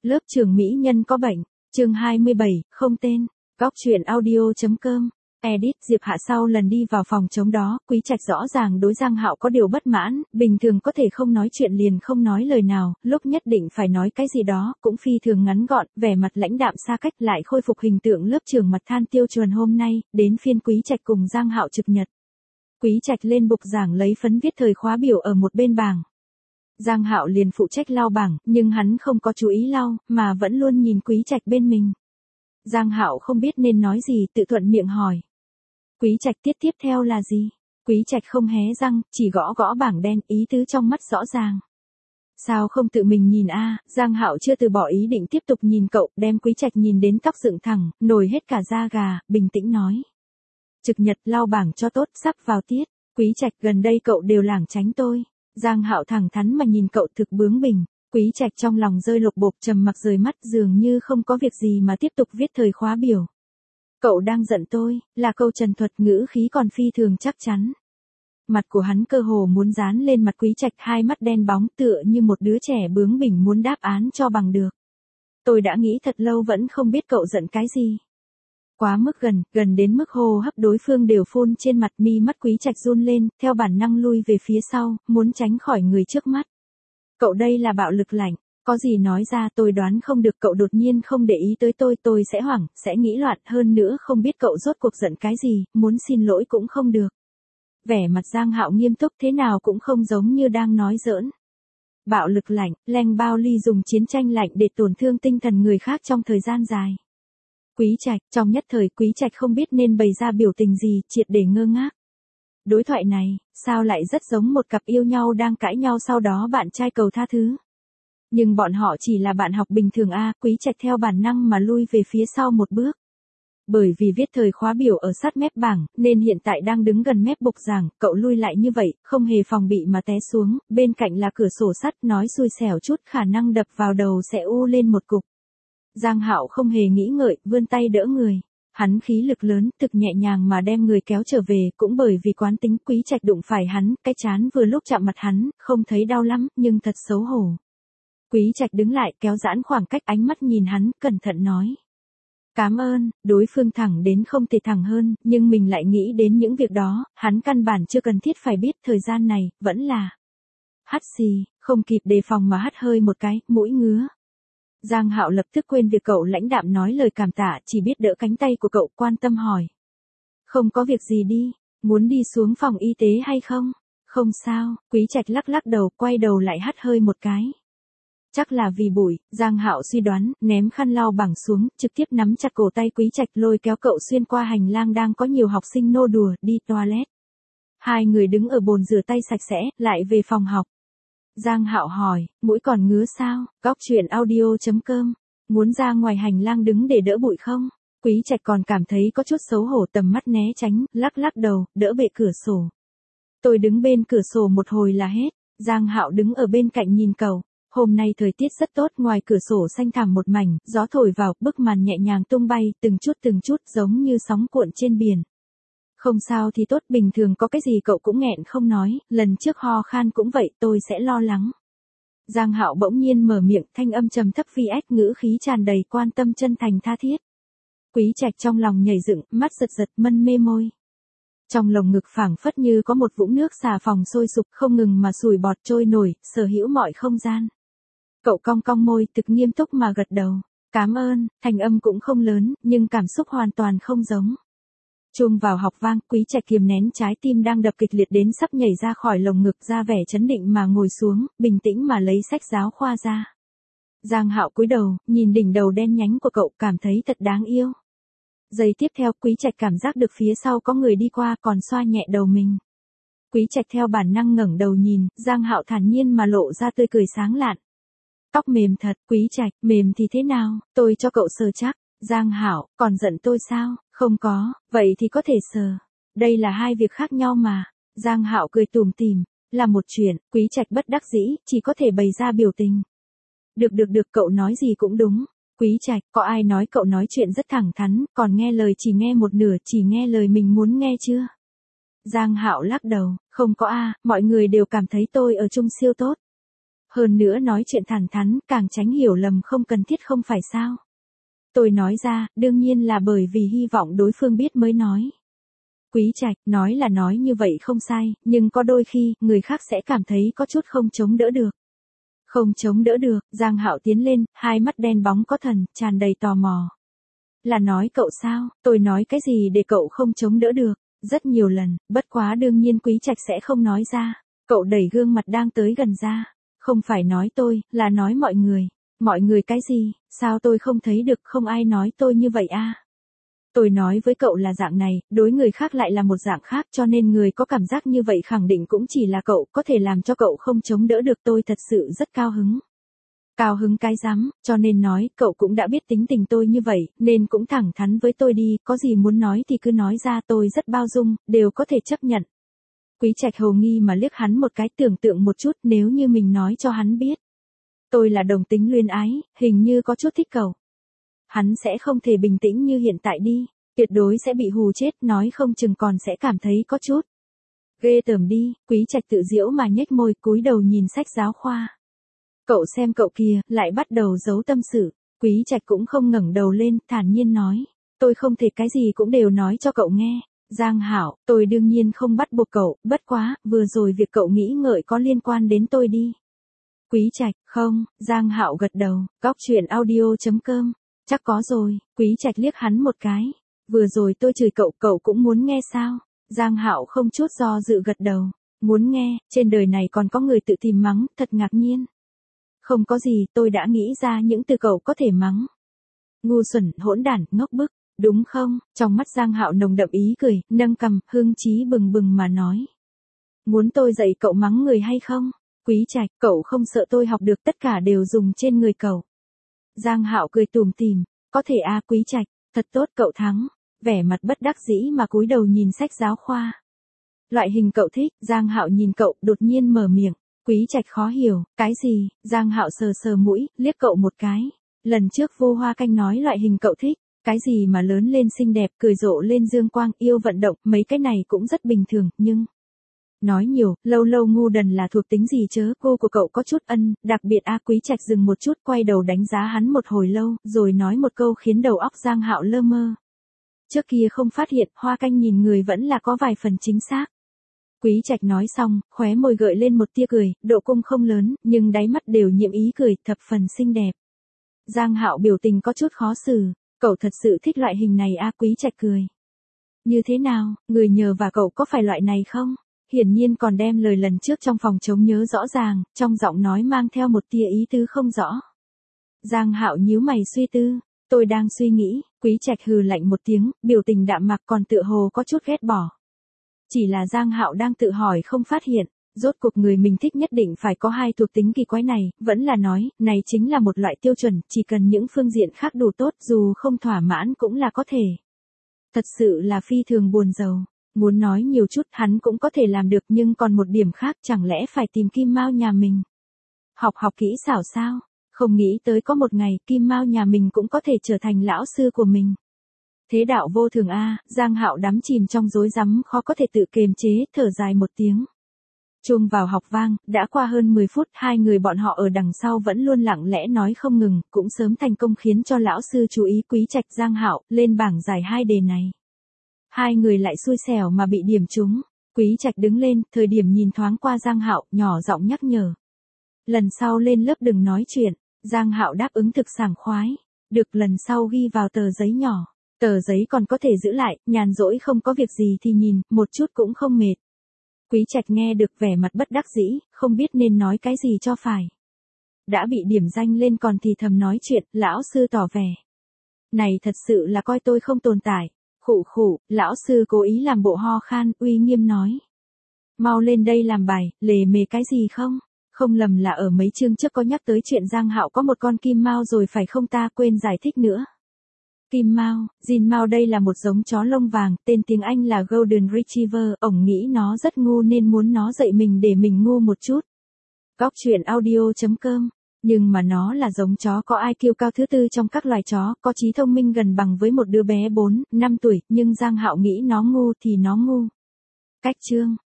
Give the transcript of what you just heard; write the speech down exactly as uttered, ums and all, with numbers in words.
Lớp trưởng mỹ nhân có bệnh. Chương hai mươi bảy, không tên. Góc truyện audio.com. Edit. Diệp Hạ sau lần đi vào phòng trống đó, Quý Trạch rõ ràng đối Giang Hạo có điều bất mãn, bình thường có thể không nói chuyện liền không nói lời nào, lúc nhất định phải nói cái gì đó, cũng phi thường ngắn gọn, vẻ mặt lãnh đạm xa cách lại khôi phục hình tượng lớp trưởng mặt than tiêu chuẩn hôm nay, đến phiên Quý Trạch cùng Giang Hạo trực nhật. Quý Trạch lên bục giảng lấy phấn viết thời khóa biểu ở một bên bảng. Giang Hạo liền phụ trách lau bảng, nhưng hắn không có chú ý lau, mà vẫn luôn nhìn Quý Trạch bên mình. Giang Hạo không biết nên nói gì, tự thuận miệng hỏi. Quý Trạch tiết tiếp theo là gì? Quý Trạch không hé răng, chỉ gõ gõ bảng đen, ý tứ trong mắt rõ ràng. Sao không tự mình nhìn a? À? Giang Hạo chưa từ bỏ ý định tiếp tục nhìn cậu, đem Quý Trạch nhìn đến tóc dựng thẳng, nổi hết cả da gà, bình tĩnh nói. Trực nhật lau bảng cho tốt, sắp vào tiết. Quý Trạch gần đây cậu đều lảng tránh tôi. Giang Hạo thẳng thắn mà nhìn cậu thực bướng bỉnh. Quý Trạch trong lòng rơi lục bộp trầm mặc rời mắt dường như không có việc gì mà tiếp tục viết thời khóa biểu. Cậu đang giận tôi, là câu trần thuật ngữ khí còn phi thường chắc chắn. Mặt của hắn cơ hồ muốn dán lên mặt Quý Trạch, hai mắt đen bóng tựa như một đứa trẻ bướng bỉnh muốn đáp án cho bằng được. Tôi đã nghĩ thật lâu vẫn không biết cậu giận cái gì. Quá mức gần, gần đến mức hô hấp đối phương đều phun trên mặt, mi mắt Quý Trạch run lên, theo bản năng lui về phía sau, muốn tránh khỏi người trước mắt. Cậu đây là bạo lực lạnh, có gì nói ra, tôi đoán không được. Cậu đột nhiên không để ý tới tôi, tôi sẽ hoảng, sẽ nghĩ loạn, hơn nữa không biết cậu rốt cuộc giận cái gì, muốn xin lỗi cũng không được. Vẻ mặt Giang Hạo nghiêm túc thế nào cũng không giống như đang nói giỡn. Bạo lực lạnh, Leng Bao Ly dùng chiến tranh lạnh để tổn thương tinh thần người khác trong thời gian dài. Quý Trạch, trong nhất thời Quý Trạch không biết nên bày ra biểu tình gì, triệt để ngơ ngác. Đối thoại này, sao lại rất giống một cặp yêu nhau đang cãi nhau sau đó bạn trai cầu tha thứ. Nhưng bọn họ chỉ là bạn học bình thường a. À, Quý Trạch theo bản năng mà lui về phía sau một bước. Bởi vì viết thời khóa biểu ở sát mép bảng, nên hiện tại đang đứng gần mép bục giảng, cậu lui lại như vậy, không hề phòng bị mà té xuống, bên cạnh là cửa sổ sắt, nói xui xẻo chút khả năng đập vào đầu sẽ u lên một cục. Giang Hạo không hề nghĩ ngợi, vươn tay đỡ người. Hắn khí lực lớn, thực nhẹ nhàng mà đem người kéo trở về, cũng bởi vì quán tính Quý Trạch đụng phải hắn, cái chán vừa lúc chạm mặt hắn, không thấy đau lắm, nhưng thật xấu hổ. Quý Trạch đứng lại, kéo giãn khoảng cách, ánh mắt nhìn hắn, cẩn thận nói. Cảm ơn. Đối phương thẳng đến không thể thẳng hơn, nhưng mình lại nghĩ đến những việc đó, hắn căn bản chưa cần thiết phải biết, thời gian này, vẫn là. Hắt xì, không kịp đề phòng mà hắt hơi một cái, mũi ngứa. Giang Hạo lập tức quên việc cậu lãnh đạm nói lời cảm tạ, chỉ biết đỡ cánh tay của cậu, quan tâm hỏi. Không có việc gì đi, muốn đi xuống phòng y tế hay không? Không sao. Quý Trạch lắc lắc đầu, quay đầu lại hắt hơi một cái. Chắc là vì bụi, Giang Hạo suy đoán, ném khăn lau bảng xuống, trực tiếp nắm chặt cổ tay Quý Trạch lôi kéo cậu xuyên qua hành lang đang có nhiều học sinh nô đùa, đi toilet. Hai người đứng ở bồn rửa tay sạch sẽ, lại về phòng học. Giang Hạo hỏi, mũi còn ngứa sao? Góc truyện audio.com. Muốn ra ngoài hành lang đứng để đỡ bụi không? Quý Trạch còn cảm thấy có chút xấu hổ, tầm mắt né tránh, lắc lắc đầu, đỡ bệ cửa sổ. Tôi đứng bên cửa sổ một hồi là hết. Giang Hạo đứng ở bên cạnh nhìn cậu. Hôm nay thời tiết rất tốt, ngoài cửa sổ xanh thẳm một mảnh, gió thổi vào, bức màn nhẹ nhàng tung bay, từng chút từng chút giống như sóng cuộn trên biển. Không sao thì tốt, bình thường có cái gì cậu cũng nghẹn không nói, lần trước ho khan cũng vậy, tôi sẽ lo lắng. Giang Hạo bỗng nhiên mở miệng, thanh âm trầm thấp vi ếch, ngữ khí tràn đầy quan tâm chân thành tha thiết. Quý Trạch trong lòng nhảy dựng, mắt giật giật, mân mê môi. Trong lồng ngực phảng phất như có một vũng nước xà phòng sôi sục, không ngừng mà sủi bọt trôi nổi, sở hữu mọi không gian. Cậu cong cong môi, thực nghiêm túc mà gật đầu. Cảm ơn. Thanh âm cũng không lớn, nhưng cảm xúc hoàn toàn không giống. Chuông vào học vang, Quý Trạch kiềm nén trái tim đang đập kịch liệt đến sắp nhảy ra khỏi lồng ngực, ra vẻ trấn định mà ngồi xuống, bình tĩnh mà lấy sách giáo khoa ra. Giang Hạo cúi đầu, nhìn đỉnh đầu đen nhánh của cậu, cảm thấy thật đáng yêu. Giây tiếp theo, Quý Trạch cảm giác được phía sau có người đi qua, còn xoa nhẹ đầu mình. Quý Trạch theo bản năng ngẩng đầu nhìn, Giang Hạo thản nhiên mà lộ ra tươi cười sáng lạn. Tóc mềm thật. Quý Trạch, mềm thì thế nào, tôi cho cậu sờ chắc. Giang Hạo, còn giận tôi sao? Không có, vậy thì có thể sờ. Đây là hai việc khác nhau mà. Giang Hạo cười tủm tỉm, là một chuyện. Quý Trạch bất đắc dĩ, chỉ có thể bày ra biểu tình. Được được được, cậu nói gì cũng đúng. Quý Trạch, có ai nói cậu nói chuyện rất thẳng thắn, còn nghe lời chỉ nghe một nửa, chỉ nghe lời mình muốn nghe chưa? Giang Hạo lắc đầu, không có a, mọi người đều cảm thấy tôi ở chung siêu tốt. Hơn nữa nói chuyện thẳng thắn, càng tránh hiểu lầm không cần thiết không phải sao. Tôi nói ra, đương nhiên là bởi vì hy vọng đối phương biết mới nói. Quý Trạch, nói là nói như vậy không sai, nhưng có đôi khi, người khác sẽ cảm thấy có chút không chống đỡ được. Không chống đỡ được, Giang Hạo tiến lên, hai mắt đen bóng có thần, tràn đầy tò mò. Là nói cậu sao, tôi nói cái gì để cậu không chống đỡ được, rất nhiều lần, bất quá đương nhiên Quý Trạch sẽ không nói ra. Cậu đẩy gương mặt đang tới gần ra. Không phải nói tôi, là nói mọi người. Mọi người cái gì, sao tôi không thấy được, không ai nói tôi như vậy a. Tôi nói với cậu là dạng này, đối người khác lại là một dạng khác, cho nên người có cảm giác như vậy khẳng định cũng chỉ là cậu, có thể làm cho cậu không chống đỡ được, tôi thật sự rất cao hứng. Cao hứng cái rắm, cho nên nói, cậu cũng đã biết tính tình tôi như vậy, nên cũng thẳng thắn với tôi đi, có gì muốn nói thì cứ nói ra, tôi rất bao dung, đều có thể chấp nhận. Quý Trạch hồ nghi mà liếc hắn một cái, tưởng tượng một chút, nếu như mình nói cho hắn biết. Tôi là đồng tính luyến ái, hình như có chút thích cậu. Hắn sẽ không thể bình tĩnh như hiện tại đi, tuyệt đối sẽ bị hù chết, nói không chừng còn sẽ cảm thấy có chút ghê tởm đi. Quý Trạch tự giễu mà nhếch môi, cúi đầu nhìn sách giáo khoa. Cậu xem cậu kia, lại bắt đầu giấu tâm sự. Quý Trạch cũng không ngẩng đầu lên, thản nhiên nói, tôi không thể cái gì cũng đều nói cho cậu nghe. Giang Hạo, tôi đương nhiên không bắt buộc cậu, bất quá, vừa rồi việc cậu nghĩ ngợi có liên quan đến tôi đi. Quý Trạch, không, Giang Hạo gật đầu, góc chuyện audio chấm com, chắc có rồi. Quý Trạch liếc hắn một cái, vừa rồi tôi chửi cậu, cậu cũng muốn nghe sao? Giang Hạo không chút do dự gật đầu, muốn nghe, trên đời này còn có người tự tìm mắng, thật ngạc nhiên. Không có gì, tôi đã nghĩ ra những từ cậu có thể mắng. Ngu xuẩn, hỗn đản, ngốc bức. Đúng không? Trong mắt Giang Hạo nồng đậm ý cười, nâng cằm, hưng chí bừng bừng mà nói. Muốn tôi dạy cậu mắng người hay không? Quý Trạch, cậu không sợ tôi học được, tất cả đều dùng trên người cậu. Giang Hạo cười tủm tỉm, có thể a. Quý Trạch, thật tốt, cậu thắng. Vẻ mặt bất đắc dĩ mà cúi đầu nhìn sách giáo khoa. Loại hình cậu thích, Giang Hạo nhìn cậu, đột nhiên mở miệng. Quý Trạch khó hiểu, cái gì? Giang Hạo sờ sờ mũi, liếc cậu một cái. Lần trước Vô Hoa Canh nói loại hình cậu thích. Cái gì mà lớn lên xinh đẹp, cười rộ lên dương quang, yêu vận động, mấy cái này cũng rất bình thường, nhưng... Nói nhiều, lâu lâu ngu đần là thuộc tính gì chớ, cô của cậu có chút ân, đặc biệt a. Quý Trạch dừng một chút, quay đầu đánh giá hắn một hồi lâu, rồi nói một câu khiến đầu óc Giang Hạo lơ mơ. Trước kia không phát hiện, Hoa Canh nhìn người vẫn là có vài phần chính xác. Quý Trạch nói xong, khóe môi gợi lên một tia cười, độ cung không lớn, nhưng đáy mắt đều nhiễm ý cười, thập phần xinh đẹp. Giang Hạo biểu tình có chút khó xử. Cậu thật sự thích loại hình này a. Quý Trạch cười. Như thế nào, người nhờ và cậu có phải loại này không? Hiển nhiên còn đem lời lần trước trong phòng trống nhớ rõ ràng, trong giọng nói mang theo một tia ý tứ không rõ. Giang Hạo nhíu mày suy tư, tôi đang suy nghĩ. Quý Trạch hừ lạnh một tiếng, biểu tình đạm mạc còn tựa hồ có chút ghét bỏ. Chỉ là Giang Hạo đang tự hỏi không phát hiện, rốt cuộc người mình thích nhất định phải có hai thuộc tính kỳ quái này, vẫn là nói, này chính là một loại tiêu chuẩn, chỉ cần những phương diện khác đủ tốt, dù không thỏa mãn cũng là có thể. Thật sự là phi thường buồn rầu. Muốn nói nhiều chút hắn cũng có thể làm được, nhưng còn một điểm khác, chẳng lẽ phải tìm Kim Mao nhà mình. Học học kỹ xảo sao? Không nghĩ tới có một ngày Kim Mao nhà mình cũng có thể trở thành lão sư của mình. Thế đạo vô thường a. Giang Hạo đắm chìm trong rối rắm khó có thể tự kiềm chế, thở dài một tiếng. Chuông vào học vang, đã qua hơn mười phút, hai người bọn họ ở đằng sau vẫn luôn lặng lẽ nói không ngừng, cũng sớm thành công khiến cho lão sư chú ý. Quý Trạch, Giang Hạo, lên bảng giải hai đề này. Hai người lại xui xẻo mà bị điểm trúng. Quý Trạch đứng lên, thời điểm nhìn thoáng qua Giang Hạo, nhỏ giọng nhắc nhở. Lần sau lên lớp đừng nói chuyện. Giang Hạo đáp ứng thực sảng khoái. Được, lần sau ghi vào tờ giấy nhỏ. Tờ giấy còn có thể giữ lại, nhàn rỗi không có việc gì thì nhìn, một chút cũng không mệt. Quý Trạch nghe được vẻ mặt bất đắc dĩ, không biết nên nói cái gì cho phải. Đã bị điểm danh lên còn thì thầm nói chuyện, lão sư tỏ vẻ. Này thật sự là coi tôi không tồn tại. Khụ khụ, lão sư cố ý làm bộ ho khan, uy nghiêm nói. Mau lên đây làm bài, lề mề cái gì không? Không lầm là ở mấy chương trước có nhắc tới chuyện Giang Hạo có một con Kim Mao rồi phải không, ta quên giải thích nữa. Kim Mao, Jin Mao đây là một giống chó lông vàng, tên tiếng Anh là Golden Retriever, ổng nghĩ nó rất ngu nên muốn nó dạy mình để mình ngu một chút. Góc chuyện audio chấm com, nhưng mà nó là giống chó có i kiu cao thứ tư trong các loài chó, có trí thông minh gần bằng với một đứa bé bốn, năm tuổi, nhưng Giang Hạo nghĩ nó ngu thì nó ngu. Cách chương